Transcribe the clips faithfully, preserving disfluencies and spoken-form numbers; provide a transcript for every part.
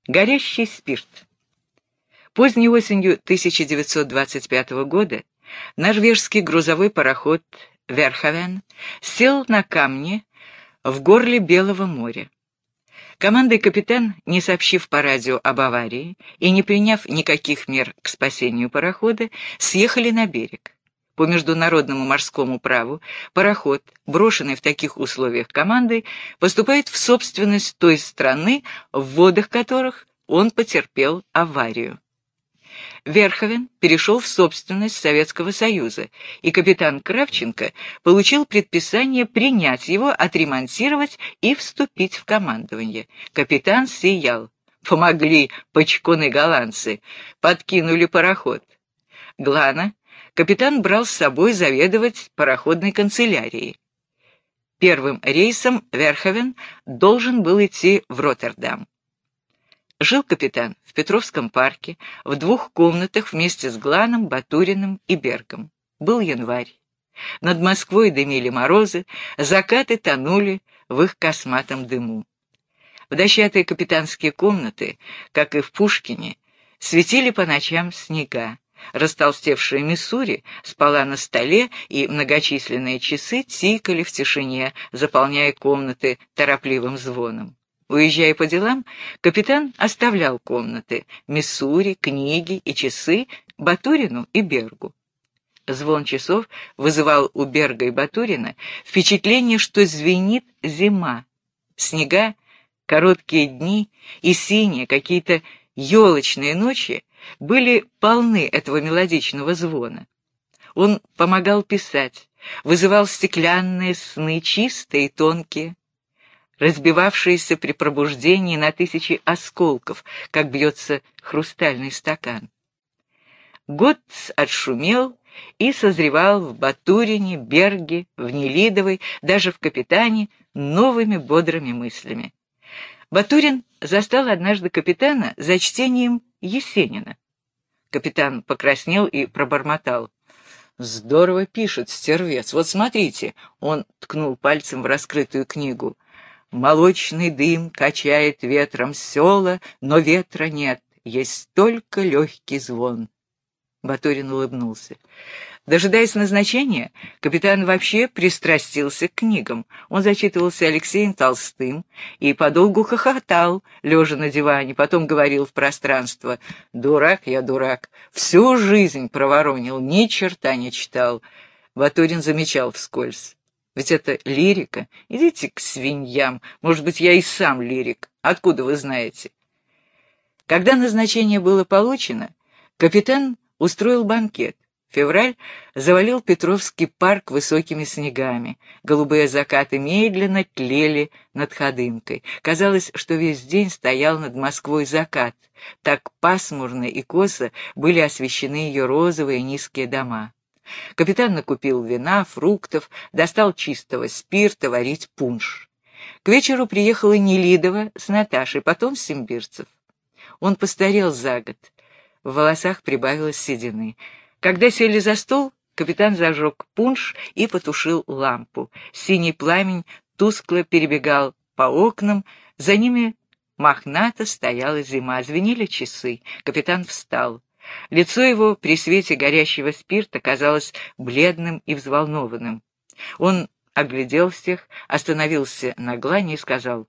Горящий спирт. Поздней осенью тысяча девятьсот двадцать пятого года норвежский грузовой пароход «Верховен» сел на камни в горле Белого моря. Команда и капитан, не сообщив по радио об аварии и не приняв никаких мер к спасению парохода, съехали на берег. По международному морскому праву пароход, брошенный в таких условиях командой, поступает в собственность той страны, в водах которых он потерпел аварию. Верховен перешел в собственность Советского Союза, и капитан Кравченко получил предписание принять его, отремонтировать и вступить в командование. Капитан сиял. Помогли почкуны-голландцы, подкинули пароход. Глана капитан брал с собой заведовать пароходной канцелярией. Первым рейсом Верховен должен был идти в Роттердам. Жил капитан в Петровском парке, в двух комнатах вместе с Гланом, Батуриным и Бергом. Был январь. Над Москвой дымили морозы, закаты тонули в их косматом дыму. В дощатые капитанские комнаты, как и в Пушкине, светили по ночам снега. Растолстевшая Миссури спала на столе, и многочисленные часы тикали в тишине, заполняя комнаты торопливым звоном. Уезжая по делам, капитан оставлял комнаты, Миссури, книги и часы Батурину и Бергу. Звон часов вызывал у Берга и Батурина впечатление, что звенит зима. Снега, короткие дни и синие какие-то елочные ночи были полны этого мелодичного звона. Он помогал писать, вызывал стеклянные сны, чистые и тонкие, разбивавшиеся при пробуждении на тысячи осколков, как бьется хрустальный стакан. Год отшумел и созревал в Батурине, Берге, в Нелидовой, даже в капитане новыми бодрыми мыслями. Батурин застал однажды капитана за чтением Есенина. Капитан покраснел и пробормотал: «Здорово пишет, стервец. Вот смотрите», — он ткнул пальцем в раскрытую книгу. «Молочный дым качает ветром села, но ветра нет, есть только легкий звон». Батурин улыбнулся. Дожидаясь назначения, капитан вообще пристрастился к книгам. Он зачитывался Алексеем Толстым и подолгу хохотал, лежа на диване, потом говорил в пространство: «Дурак я, дурак, всю жизнь проворонил, ни черта не читал». Батурин замечал вскользь: «Ведь это лирика. Идите к свиньям. Может быть, я и сам лирик. Откуда вы знаете?» Когда назначение было получено, капитан устроил банкет. Февраль завалил Петровский парк высокими снегами. Голубые закаты медленно тлели над Ходынкой. Казалось, что весь день стоял над Москвой закат. Так пасмурно и косо были освещены ее розовые низкие дома. Капитан накупил вина, фруктов, достал чистого спирта варить пунш. К вечеру приехала Нелидова с Наташей, потом Симбирцев. Он постарел за год. В волосах прибавилось седины. Когда сели за стол, капитан зажег пунш и потушил лампу. Синий пламень тускло перебегал по окнам, за ними мохнато стояла зима, звенели часы. Капитан встал. Лицо его при свете горящего спирта казалось бледным и взволнованным. Он оглядел всех, остановился на Глане и сказал: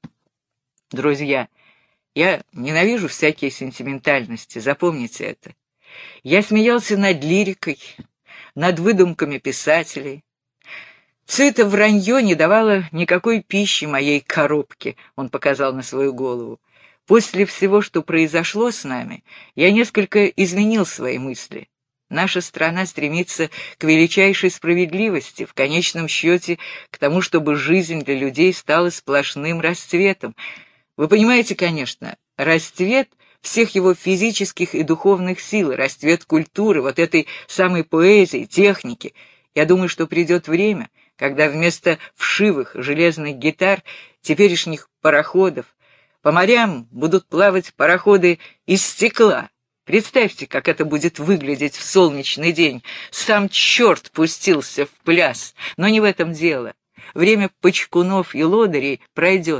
«Друзья, я ненавижу всякие сентиментальности, запомните это. Я смеялся над лирикой, над выдумками писателей. Все это вранье не давало никакой пищи моей коробке», — он показал на свою голову. «После всего, что произошло с нами, я несколько изменил свои мысли. Наша страна стремится к величайшей справедливости, в конечном счете к тому, чтобы жизнь для людей стала сплошным расцветом. Вы понимаете, конечно, расцвет всех его физических и духовных сил, расцвет культуры, вот этой самой поэзии, техники. Я думаю, что придет время, когда вместо вшивых железных гитар, теперешних пароходов, по морям будут плавать пароходы из стекла. Представьте, как это будет выглядеть в солнечный день. Сам черт пустился в пляс. Но не в этом дело. Время почкунов и лодырей пройдет.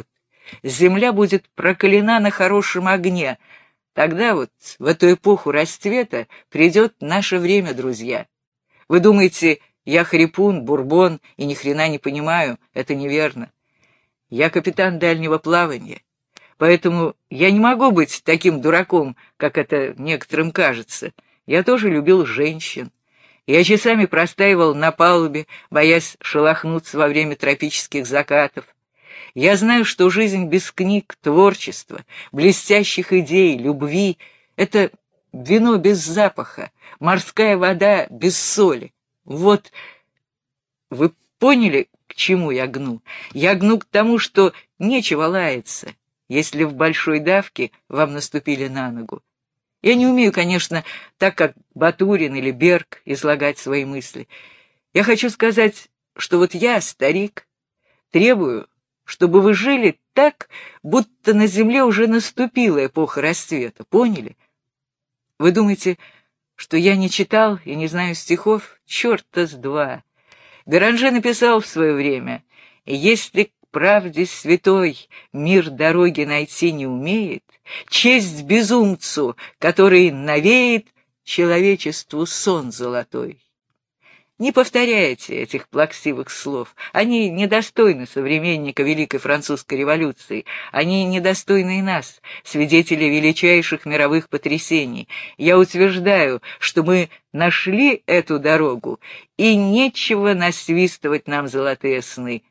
земля будет прокалена на хорошем огне. Тогда вот, в эту эпоху расцвета, придет наше время, друзья. Вы думаете, я хрипун, бурбон и ни хрена не понимаю? Это неверно. Я капитан дальнего плавания, поэтому я не могу быть таким дураком, как это некоторым кажется. Я тоже любил женщин. Я часами простаивал на палубе, боясь шелохнуться во время тропических закатов. Я знаю, что жизнь без книг, творчества, блестящих идей, любви — это вино без запаха, морская вода без соли. Вот, вы поняли, к чему я гну? Я гну к тому, что нечего лаяться, если в большой давке вам наступили на ногу. Я не умею, конечно, так как Батурин или Берг излагать свои мысли. Я хочу сказать, что вот я, старик, требую, чтобы вы жили так, будто на земле уже наступила эпоха расцвета, поняли? Вы думаете, что я не читал и не знаю стихов? Черта с два. Беранже написал в свое время: «Если к правде святой мир дороги найти не умеет, честь безумцу, который навеет человечеству сон золотой». Не повторяйте этих плаксивых слов. Они недостойны современника Великой Французской революции. Они недостойны и нас, свидетелей величайших мировых потрясений. Я утверждаю, что мы нашли эту дорогу, и нечего насвистывать нам золотые сны.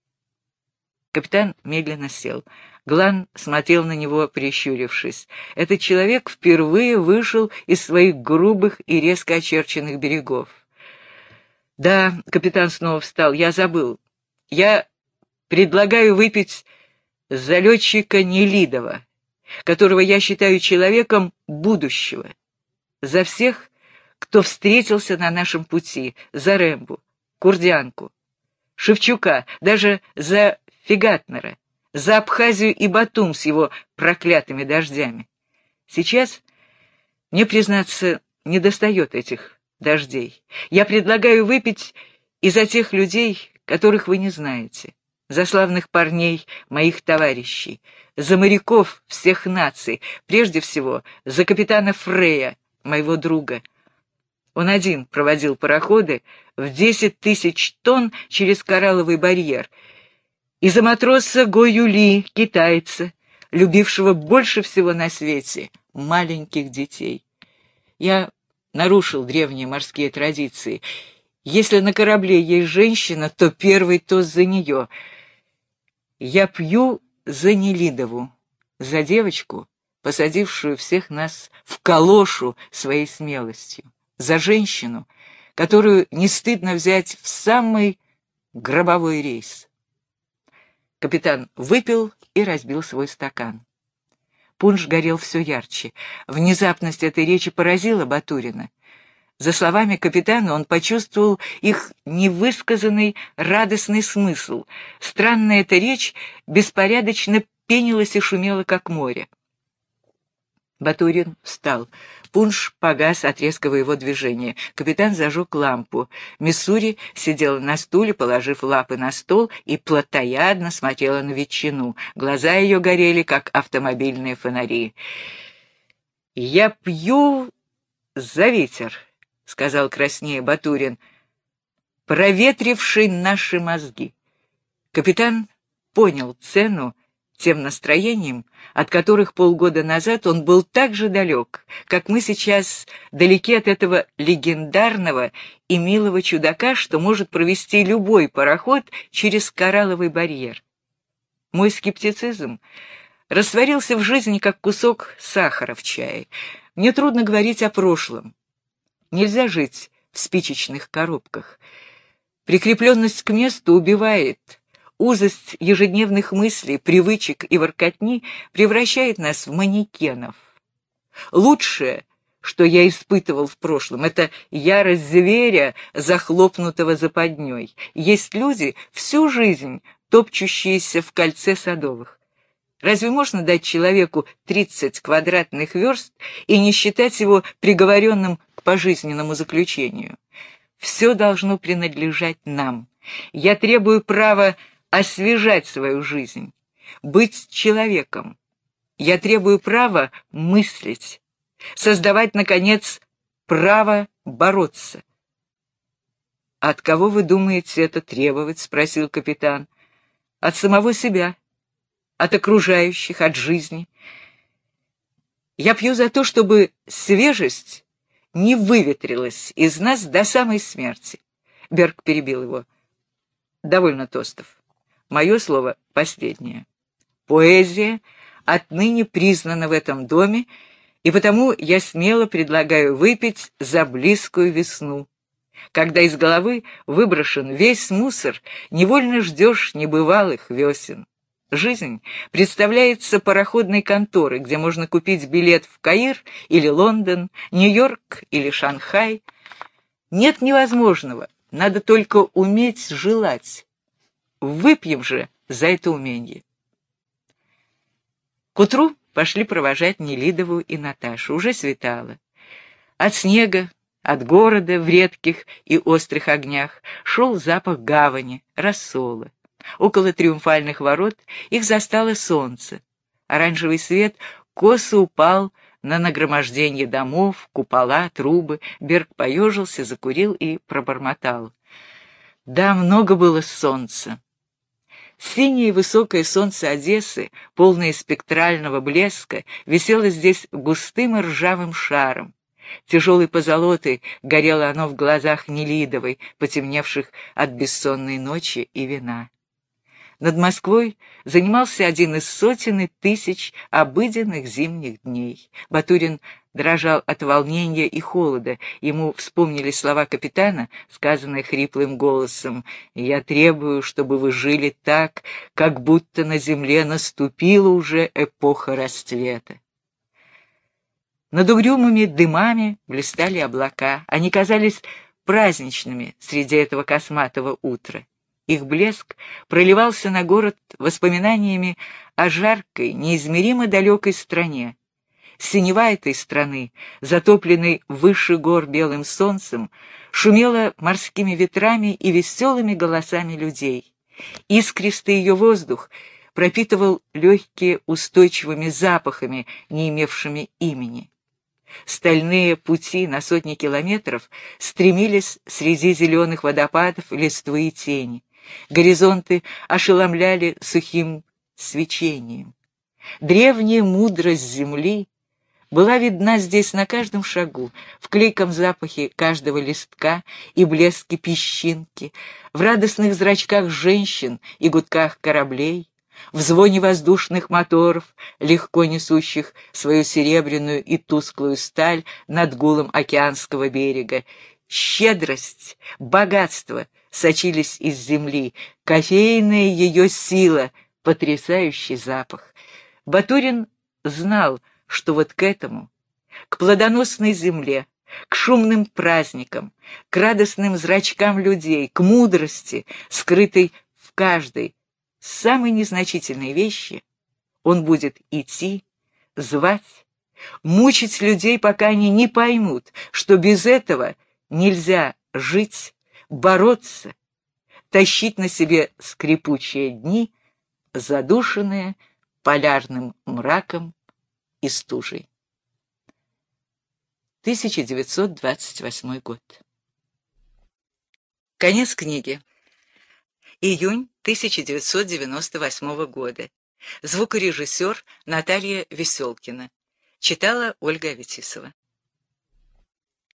Капитан медленно сел. Глан смотрел на него, прищурившись. Этот человек впервые вышел из своих грубых и резко очерченных берегов. «Да», — капитан снова встал, — «я забыл. Я предлагаю выпить за летчика Нелидова, которого я считаю человеком будущего, за всех, кто встретился на нашем пути, за Рэмбу, Курдянку, Шевчука, даже за Фигатнера, за Абхазию и Батум с его проклятыми дождями. Сейчас, мне, признаться, недостает этих дождей. Я предлагаю выпить и за тех людей, которых вы не знаете, за славных парней, моих товарищей, за моряков всех наций, прежде всего за капитана Фрея, моего друга. Он один проводил пароходы в десять тысяч тонн через коралловый барьер, и за матроса Го Юли, китайца, любившего больше всего на свете маленьких детей. Я нарушил древние морские традиции. Если на корабле есть женщина, то первый тост за нее. Я пью за Нелидову, за девочку, посадившую всех нас в калошу своей смелостью, за женщину, которую не стыдно взять в самый гробовой рейс. Капитан выпил и разбил свой стакан. Пунш горел все ярче. Внезапность этой речи поразила Батурина. За словами капитана он почувствовал их невысказанный радостный смысл. Странная эта речь беспорядочно пенилась и шумела, как море. Батурин встал. Пунш погас от резкого его движения. Капитан зажег лампу. Миссури сидела на стуле, положив лапы на стол, и плотоядно смотрела на ветчину. Глаза ее горели, как автомобильные фонари. «Я пью за ветер», — сказал краснея Батурин, проветривший наши мозги. Капитан понял цену тем настроениям, от которых полгода назад он был так же далек, как мы сейчас далеки от этого легендарного и милого чудака, что может провести любой пароход через коралловый барьер. Мой скептицизм растворился в жизни, как кусок сахара в чае. Мне трудно говорить о прошлом. Нельзя жить в спичечных коробках. Прикрепленность к месту убивает. Узость ежедневных мыслей, привычек и воркотни превращает нас в манекенов. Лучшее, что я испытывал в прошлом, это ярость зверя, захлопнутого западней. Есть люди, всю жизнь топчущиеся в кольце садовых. Разве можно дать человеку тридцать квадратных верст и не считать его приговоренным к пожизненному заключению? Все должно принадлежать нам. Я требую права освежать свою жизнь. быть человеком. Я требую права мыслить, создавать, наконец, право бороться. «От кого вы думаете это требовать?» — спросил капитан. «От самого себя, от окружающих, от жизни. Я пью за то, чтобы свежесть не выветрилась из нас до самой смерти». Берг перебил его. «Довольно тостов. Мое слово последнее. Поэзия отныне признана в этом доме, и потому я смело предлагаю выпить за близкую весну. Когда из головы выброшен весь мусор, невольно ждешь небывалых весен. Жизнь представляется пароходной конторой, где можно купить билет в Каир или Лондон, Нью-Йорк или Шанхай. Нет невозможного, надо только уметь желать. Выпьем же за это умение». К утру пошли провожать Нелидову и Наташу. Уже светало. От снега, от города в редких и острых огнях шел запах гавани, рассола. Около триумфальных ворот их застало солнце. Оранжевый свет косо упал на нагромождение домов, купола, трубы. Берг поежился, закурил и пробормотал: «Да, много было солнца». Синее высокое солнце Одессы, полное спектрального блеска, висело здесь густым и ржавым шаром. Тяжелой позолотой горело оно в глазах Нелидовой, потемневших от бессонной ночи и вина. Над Москвой занимался один из сотен и тысяч обыденных зимних дней. Батурин дрожал от волнения и холода. Ему вспомнились слова капитана, сказанные хриплым голосом: «Я требую, чтобы вы жили так, как будто на земле наступила уже эпоха расцвета». Над угрюмыми дымами блистали облака. Они казались праздничными среди этого косматого утра. Их блеск проливался на город воспоминаниями о жаркой, неизмеримо далекой стране. Синева этой страны, затопленной выше гор белым солнцем, шумела морскими ветрами и веселыми голосами людей. Искристый ее воздух пропитывал легкие устойчивыми запахами, не имевшими имени. Стальные пути на сотни километров стремились среди зеленых водопадов листвы и тени. Горизонты ошеломляли сухим свечением. Древняя мудрость земли была видна здесь на каждом шагу, в клейком запахе каждого листка и блеске песчинки, в радостных зрачках женщин и гудках кораблей, в звоне воздушных моторов, легко несущих свою серебряную и тусклую сталь над гулом океанского берега. Щедрость, богатство сочились из земли, кофейная ее сила, потрясающий запах. Батурин знал, что вот к этому, к плодоносной земле, к шумным праздникам, к радостным зрачкам людей, к мудрости, скрытой в каждой самой незначительной вещи, он будет идти, звать, мучить людей, пока они не поймут, что без этого нельзя жить, бороться, тащить на себе скрипучие дни, задушенные полярным мраком и стужей. тысяча девятьсот двадцать восьмой год. Конец книги. Июнь тысяча девятьсот девяносто восьмого года. Звукорежиссер Наталья Веселкина. Читала Ольга Аветисова.